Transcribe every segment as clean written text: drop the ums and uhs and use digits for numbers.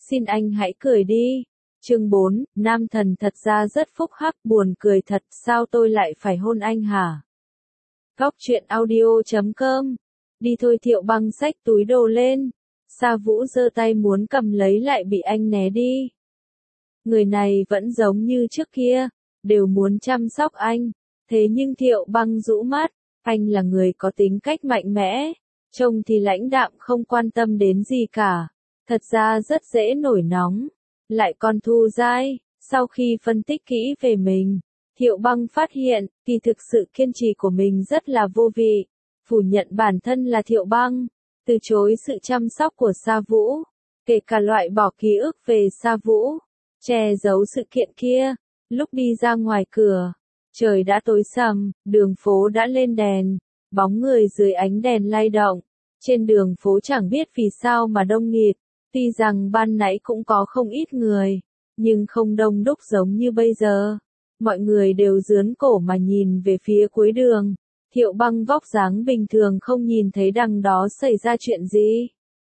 xin anh hãy cười đi. Chương 4, nam thần thật ra rất phúc hắc, buồn cười thật, sao tôi lại phải hôn anh hả? Góc truyện audio.com. Đi thôi, Thiệu Băng xách túi đồ lên. Sa Vũ giơ tay muốn cầm lấy lại bị anh né đi. Người này vẫn giống như trước kia, đều muốn chăm sóc anh. Thế nhưng Thiệu Băng rũ mắt, anh là người có tính cách mạnh mẽ, trông thì lãnh đạm không quan tâm đến gì cả. Thật ra rất dễ nổi nóng, lại còn thu dai. Sau khi phân tích kỹ về mình, Thiệu Băng phát hiện, kỳ thực sự kiên trì của mình rất là vô vị. Phủ nhận bản thân là Thiệu Băng, từ chối sự chăm sóc của Sa Vũ, kể cả loại bỏ ký ức về Sa Vũ, che giấu sự kiện kia. Lúc đi ra ngoài cửa, trời đã tối sầm, đường phố đã lên đèn, bóng người dưới ánh đèn lay động. Trên đường phố chẳng biết vì sao mà đông nghịt, tuy rằng ban nãy cũng có không ít người, nhưng không đông đúc giống như bây giờ. Mọi người đều dướn cổ mà nhìn về phía cuối đường. Thiệu Băng vóc dáng bình thường không nhìn thấy đằng đó xảy ra chuyện gì.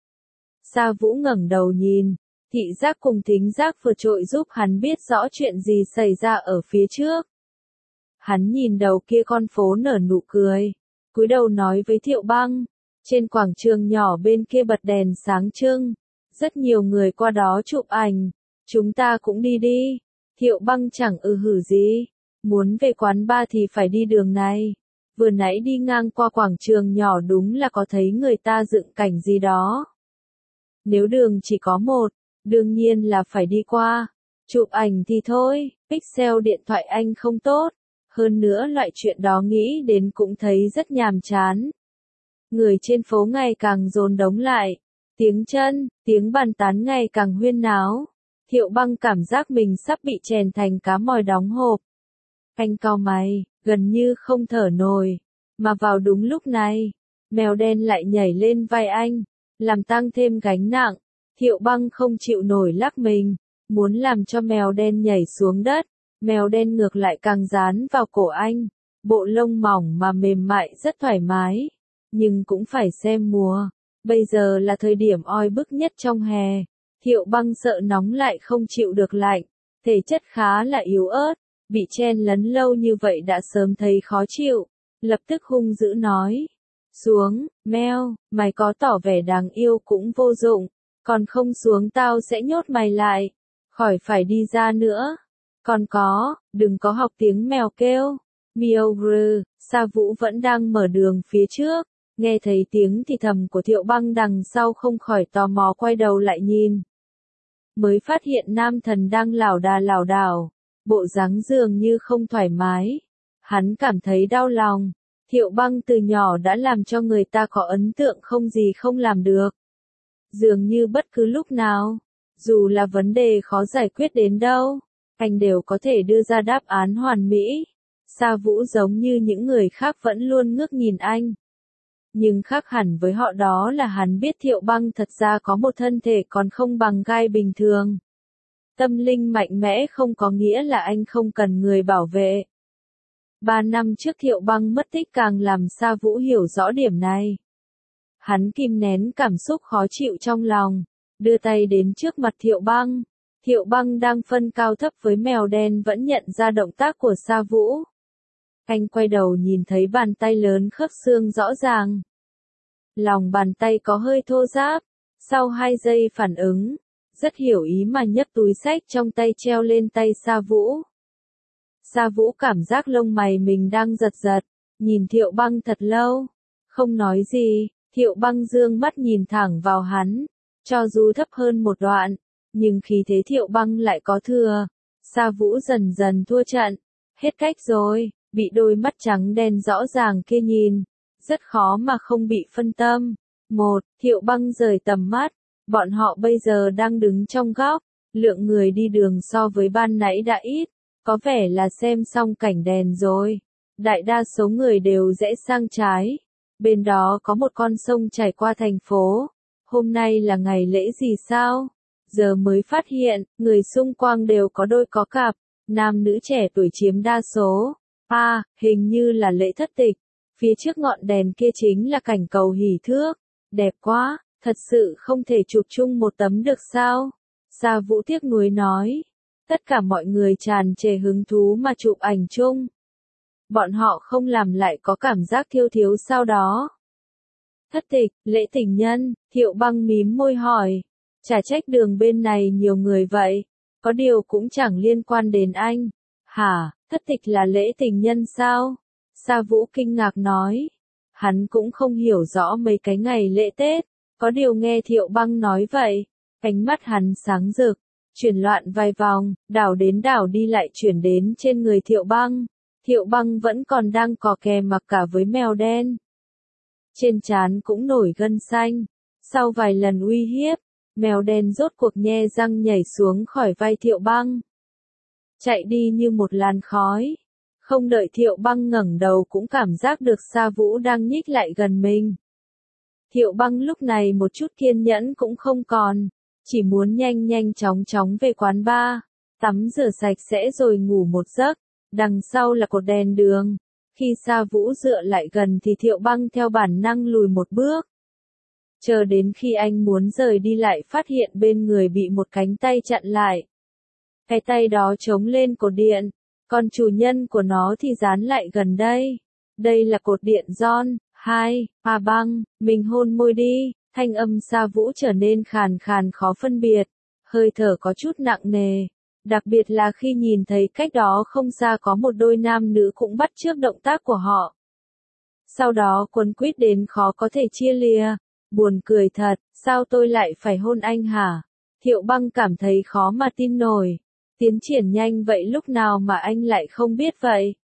Sa Vũ ngẩng đầu nhìn, thị giác cùng thính giác vượt trội giúp hắn biết rõ chuyện gì xảy ra ở phía trước. Hắn nhìn đầu kia con phố nở nụ cười, cúi đầu nói với Thiệu Băng, trên quảng trường nhỏ bên kia bật đèn sáng trưng, rất nhiều người qua đó chụp ảnh, chúng ta cũng đi đi. Thiệu Băng chẳng hử gì, muốn về quán bar thì phải đi đường này. Vừa nãy đi ngang qua quảng trường nhỏ đúng là có thấy người ta dựng cảnh gì đó. Nếu đường chỉ có một, đương nhiên là phải đi qua. Chụp ảnh thì thôi, pixel điện thoại anh không tốt. Hơn nữa loại chuyện đó nghĩ đến cũng thấy rất nhàm chán. Người trên phố ngày càng dồn đống lại. Tiếng chân, tiếng bàn tán ngày càng huyên náo. Thiệu Băng cảm giác mình sắp bị chèn thành cá mòi đóng hộp. Anh cau mày, gần như không thở nổi. Mà vào đúng lúc này, mèo đen lại nhảy lên vai anh, làm tăng thêm gánh nặng. Thiệu Băng không chịu nổi lắc mình, muốn làm cho mèo đen nhảy xuống đất. Mèo đen ngược lại càng dán vào cổ anh. Bộ lông mỏng mà mềm mại rất thoải mái. Nhưng cũng phải xem mùa. Bây giờ là thời điểm oi bức nhất trong hè. Thiệu Băng sợ nóng lại không chịu được lạnh. Thể chất khá là yếu ớt. Bị chen lấn lâu như vậy đã sớm thấy khó chịu. Lập tức hung dữ nói. Xuống, mèo, mày có tỏ vẻ đáng yêu cũng vô dụng. Còn không xuống tao sẽ nhốt mày lại. Khỏi phải đi ra nữa. Còn có, đừng có học tiếng mèo kêu. Miau grư. Sa Vũ vẫn đang mở đường phía trước. Nghe thấy tiếng thì thầm của Thiệu Băng đằng sau không khỏi tò mò quay đầu lại nhìn. Mới phát hiện nam thần đang lảo đảo. Bộ dáng dường như không thoải mái. Hắn cảm thấy đau lòng. Thiệu Băng từ nhỏ đã làm cho người ta có ấn tượng không gì không làm được. Dường như bất cứ lúc nào, dù là vấn đề khó giải quyết đến đâu, anh đều có thể đưa ra đáp án hoàn mỹ. Sa Vũ giống như những người khác vẫn luôn ngước nhìn anh. Nhưng khác hẳn với họ đó là hắn biết Thiệu Băng thật ra có một thân thể còn không bằng gai bình thường. Tâm linh mạnh mẽ không có nghĩa là anh không cần người bảo vệ. 3 năm trước Thiệu Băng mất tích càng làm Sa Vũ hiểu rõ điểm này. Hắn kìm nén cảm xúc khó chịu trong lòng, đưa tay đến trước mặt Thiệu Băng. Thiệu Băng đang phân cao thấp với mèo đen vẫn nhận ra động tác của Sa Vũ. Anh quay đầu nhìn thấy bàn tay lớn khớp xương rõ ràng. Lòng bàn tay có hơi thô ráp, sau 2 giây phản ứng, rất hiểu ý mà nhấc túi xách trong tay treo lên tay Sa Vũ. Sa Vũ cảm giác lông mày mình đang giật giật, nhìn Thiệu Băng thật lâu, không nói gì. Thiệu Băng dương mắt nhìn thẳng vào hắn, cho dù thấp hơn một đoạn, nhưng khí thế Thiệu Băng lại có thừa. Sa Vũ dần dần thua trận, hết cách rồi, bị đôi mắt trắng đen rõ ràng kia nhìn, rất khó mà không bị phân tâm. Thiệu Băng rời tầm mắt, bọn họ bây giờ đang đứng trong góc, lượng người đi đường so với ban nãy đã ít, có vẻ là xem xong cảnh đèn rồi. Đại đa số người đều rẽ sang trái. Bên đó có một con sông chảy qua thành phố. Hôm nay là ngày lễ gì sao? Giờ mới phát hiện, người xung quanh đều có đôi có cặp, nam nữ trẻ tuổi chiếm đa số. Hình như là lễ thất tịch. Phía trước ngọn đèn kia chính là cảnh cầu hỷ thước. Đẹp quá, thật sự không thể chụp chung một tấm được sao? Sa Vũ tiếc nuối nói. Tất cả mọi người tràn trề hứng thú mà chụp ảnh chung. Bọn họ không làm lại có cảm giác thiếu thiếu sau đó. Thất tịch, lễ tình nhân, Thiệu Băng mím môi hỏi. Chả trách đường bên này nhiều người vậy, có điều cũng chẳng liên quan đến anh. Hả, thất tịch là lễ tình nhân sao? Sa Vũ kinh ngạc nói. Hắn cũng không hiểu rõ mấy cái ngày lễ Tết, có điều nghe Thiệu Băng nói vậy, ánh mắt hắn sáng rực, chuyển loạn vài vòng, đảo đến đảo đi lại chuyển đến trên người Thiệu Băng. Thiệu Băng vẫn còn đang cò kè mặc cả với mèo đen. Trên trán cũng nổi gân xanh. Sau vài lần uy hiếp, mèo đen rốt cuộc nhe răng nhảy xuống khỏi vai Thiệu Băng. Chạy đi như một làn khói. Không đợi Thiệu Băng ngẩng đầu cũng cảm giác được Sa Vũ đang nhích lại gần mình. Thiệu Băng lúc này một chút kiên nhẫn cũng không còn, chỉ muốn nhanh nhanh chóng chóng về quán bar, tắm rửa sạch sẽ rồi ngủ một giấc. Đằng sau là cột đèn đường. Khi Sa Vũ dựa lại gần thì Thiệu Băng theo bản năng lùi một bước. Chờ đến khi anh muốn rời đi lại phát hiện bên người bị một cánh tay chặn lại. Cái tay đó chống lên cột điện, còn chủ nhân của nó thì dán lại gần đây. Đây là cột điện John. A Băng, mình hôn môi đi. Thanh âm Sa Vũ trở nên khàn khàn khó phân biệt, hơi thở có chút nặng nề. Đặc biệt là khi nhìn thấy cách đó không xa có một đôi nam nữ cũng bắt chước động tác của họ. Sau đó quấn quýt đến khó có thể chia lìa. Buồn cười thật, sao tôi lại phải hôn anh hả? Thiệu Băng cảm thấy khó mà tin nổi. Tiến triển nhanh vậy lúc nào mà anh lại không biết vậy?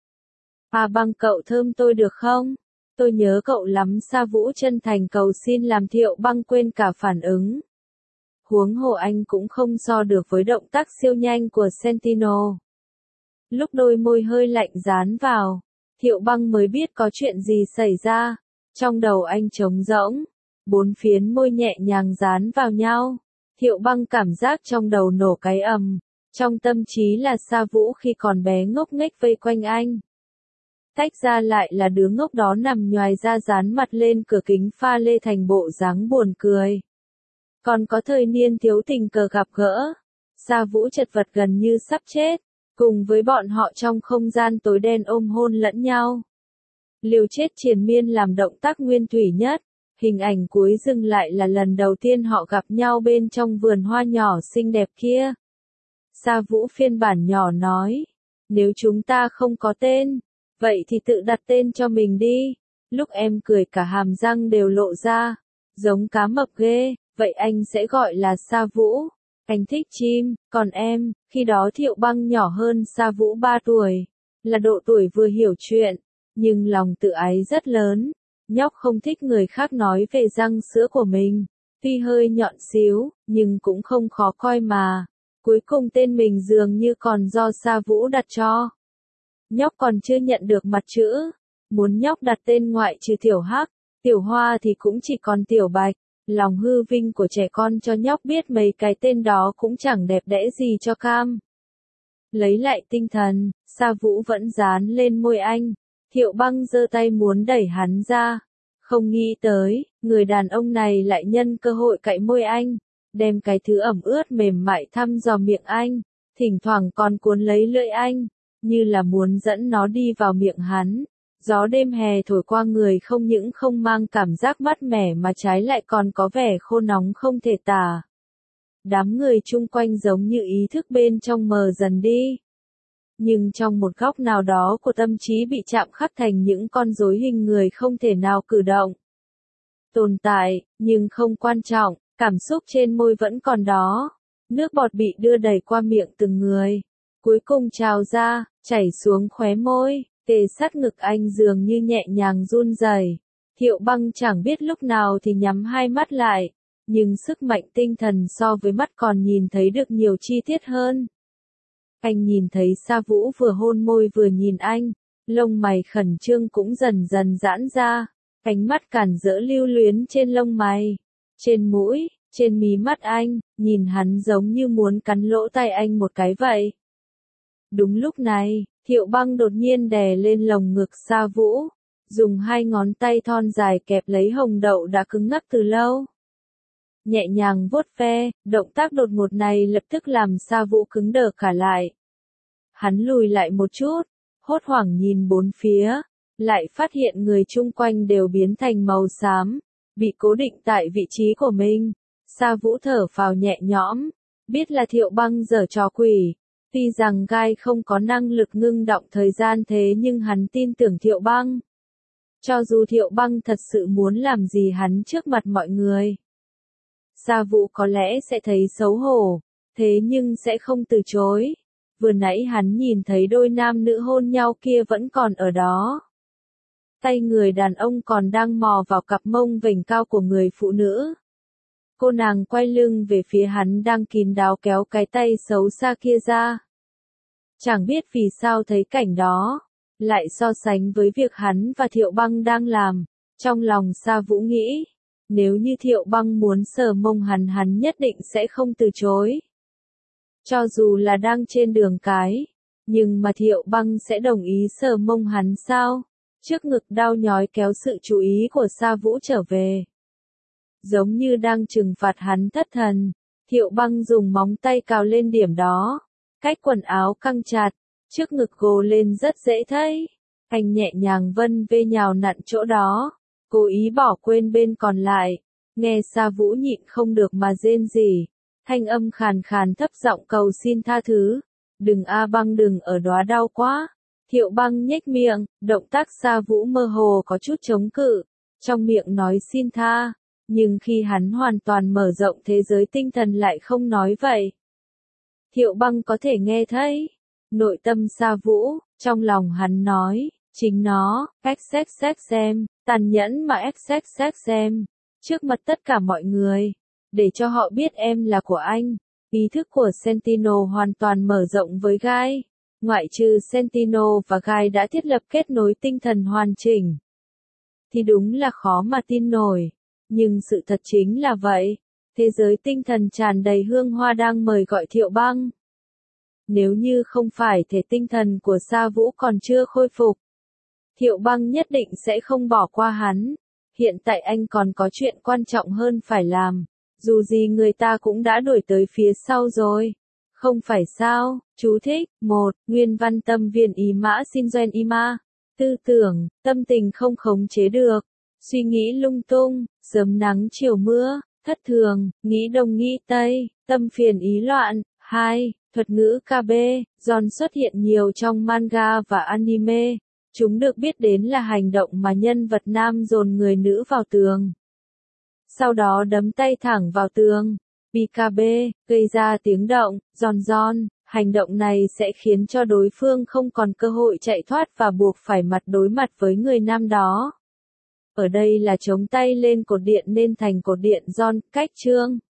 A Băng cậu thơm tôi được không? Tôi nhớ cậu lắm. Sa Vũ chân thành cầu xin làm Thiệu Băng quên cả phản ứng. Huống hồ anh cũng không so được với động tác siêu nhanh của Sentinel. Lúc đôi môi hơi lạnh dán vào, Thiệu Băng mới biết có chuyện gì xảy ra. Trong đầu anh trống rỗng, bốn phiến môi nhẹ nhàng dán vào nhau. Thiệu Băng cảm giác trong đầu nổ cái ầm. Trong tâm trí là Sa Vũ khi còn bé ngốc nghếch vây quanh anh. Tách ra lại là đứa ngốc đó nằm nhoài ra dán mặt lên cửa kính pha lê thành bộ dáng buồn cười. Còn có thời niên thiếu tình cờ gặp gỡ, Sa Vũ chật vật gần như sắp chết, cùng với bọn họ trong không gian tối đen ôm hôn lẫn nhau. Liều chết triền miên làm động tác nguyên thủy nhất, hình ảnh cuối dừng lại là lần đầu tiên họ gặp nhau bên trong vườn hoa nhỏ xinh đẹp kia. Sa Vũ phiên bản nhỏ nói, nếu chúng ta không có tên, vậy thì tự đặt tên cho mình đi. Lúc em cười cả hàm răng đều lộ ra, giống cá mập ghê. Vậy anh sẽ gọi là Sa Vũ. Anh thích chim, còn em, khi đó Thiệu Băng nhỏ hơn Sa Vũ 3 tuổi. Là độ tuổi vừa hiểu chuyện, nhưng lòng tự ái rất lớn. Nhóc không thích người khác nói về răng sữa của mình. Tuy hơi nhọn xíu, nhưng cũng không khó coi mà. Cuối cùng tên mình dường như còn do Sa Vũ đặt cho. Nhóc còn chưa nhận được mặt chữ. Muốn nhóc đặt tên ngoại trừ Tiểu Hắc, Tiểu Hoa thì cũng chỉ còn Tiểu Bạch. Lòng hư vinh của trẻ con cho nhóc biết mấy cái tên đó cũng chẳng đẹp đẽ gì cho cam. Lấy lại tinh thần, Sa Vũ vẫn dán lên môi anh. Thiệu Băng giơ tay muốn đẩy hắn ra. Không nghĩ tới, người đàn ông này lại nhân cơ hội cạy môi anh, đem cái thứ ẩm ướt mềm mại thăm dò miệng anh, thỉnh thoảng còn cuốn lấy lưỡi anh, như là muốn dẫn nó đi vào miệng hắn. Gió đêm hè thổi qua người không những không mang cảm giác mát mẻ mà trái lại còn có vẻ khô nóng không thể tả. Đám người chung quanh giống như ý thức bên trong mờ dần đi. Nhưng trong một góc nào đó của tâm trí bị chạm khắc thành những con rối hình người không thể nào cử động. Tồn tại, nhưng không quan trọng, cảm xúc trên môi vẫn còn đó. Nước bọt bị đưa đẩy qua miệng từng người. Cuối cùng trào ra, chảy xuống khóe môi. Kề sát ngực anh dường như nhẹ nhàng run rẩy. Thiệu Băng chẳng biết lúc nào thì nhắm hai mắt lại, nhưng sức mạnh tinh thần so với mắt còn nhìn thấy được nhiều chi tiết hơn. Anh nhìn thấy Sa Vũ vừa hôn môi vừa nhìn anh, lông mày khẩn trương cũng dần dần giãn ra, ánh mắt cản rỡ lưu luyến trên lông mày, trên mũi, trên mí mắt anh, nhìn hắn giống như muốn cắn lỗ tai anh một cái vậy. Đúng lúc này, Thiệu Băng đột nhiên đè lên lồng ngực Sa Vũ, dùng hai ngón tay thon dài kẹp lấy hồng đậu đã cứng ngắc từ lâu. nhẹ nhàng vuốt ve, động tác đột ngột này lập tức làm Sa Vũ cứng đờ cả lại. Hắn lùi lại một chút, hốt hoảng nhìn bốn phía, lại phát hiện người chung quanh đều biến thành màu xám, bị cố định tại vị trí của mình. Sa Vũ thở phào nhẹ nhõm, biết là Thiệu Băng giở trò quỷ. Tuy rằng gai không có năng lực ngưng động thời gian thế nhưng hắn tin tưởng Thiệu Băng. Cho dù Thiệu Băng thật sự muốn làm gì hắn trước mặt mọi người, Sa Vũ có lẽ sẽ thấy xấu hổ, thế nhưng sẽ không từ chối. Vừa nãy hắn nhìn thấy đôi nam nữ hôn nhau kia vẫn còn ở đó. Tay người đàn ông còn đang mò vào cặp mông vểnh cao của người phụ nữ. Cô nàng quay lưng về phía hắn đang kín đáo kéo cái tay xấu xa kia ra. Chẳng biết vì sao thấy cảnh đó, lại so sánh với việc hắn và Thiệu Băng đang làm, trong lòng Sa Vũ nghĩ, nếu như Thiệu Băng muốn sờ mông hắn nhất định sẽ không từ chối. Cho dù là đang trên đường cái, nhưng mà Thiệu Băng sẽ đồng ý sờ mông hắn sao? Trước ngực đau nhói kéo sự chú ý của Sa Vũ trở về. Giống như đang trừng phạt hắn thất thần, Thiệu Băng dùng móng tay cào lên điểm đó, cách quần áo căng chặt, trước ngực gồ lên rất dễ thấy. Anh nhẹ nhàng vân vê nhào nặn chỗ đó, cố ý bỏ quên bên còn lại. Nghe Sa Vũ nhịn không được mà rên rỉ, thanh âm khàn khàn thấp giọng cầu xin tha thứ. Đừng a Băng, đừng ở đó, đau quá. Thiệu Băng nhếch miệng, động tác Sa Vũ mơ hồ có chút chống cự, trong miệng nói xin tha, nhưng khi hắn hoàn toàn mở rộng thế giới tinh thần lại không nói vậy. Thiệu Băng có thể nghe thấy nội tâm Sa Vũ, trong lòng hắn nói, chính nó, xem, tàn nhẫn mà xem, trước mặt tất cả mọi người, để cho họ biết em là của anh. Ý thức của Sentinel hoàn toàn mở rộng với gai. Ngoại trừ Sentinel và gai đã thiết lập kết nối tinh thần hoàn chỉnh, thì đúng là khó mà tin nổi. Nhưng sự thật chính là vậy. Thế giới tinh thần tràn đầy hương hoa đang mời gọi Thiệu Băng. Nếu như không phải thể tinh thần của Sa Vũ còn chưa khôi phục, Thiệu Băng nhất định sẽ không bỏ qua hắn. Hiện tại anh còn có chuyện quan trọng hơn phải làm. Dù gì người ta cũng đã đuổi tới phía sau rồi. Không phải sao? Chú thích. 1. Nguyên văn tâm viên ý mã xin doanh y ma. Tư tưởng, tâm tình không khống chế được. Suy nghĩ lung tung, sớm nắng chiều mưa, thất thường, nghĩ đông nghĩ tây, tâm phiền ý loạn. 2. Thuật ngữ KB, John xuất hiện nhiều trong manga và anime. Chúng được biết đến là hành động mà nhân vật nam dồn người nữ vào tường, sau đó đấm tay thẳng vào tường. BKB, gây ra tiếng động, giòn. Hành động này sẽ khiến cho đối phương không còn cơ hội chạy thoát và buộc phải mặt đối mặt với người nam đó. Ở đây là chống tay lên cột điện nên thành cột điện giòn, cách chương.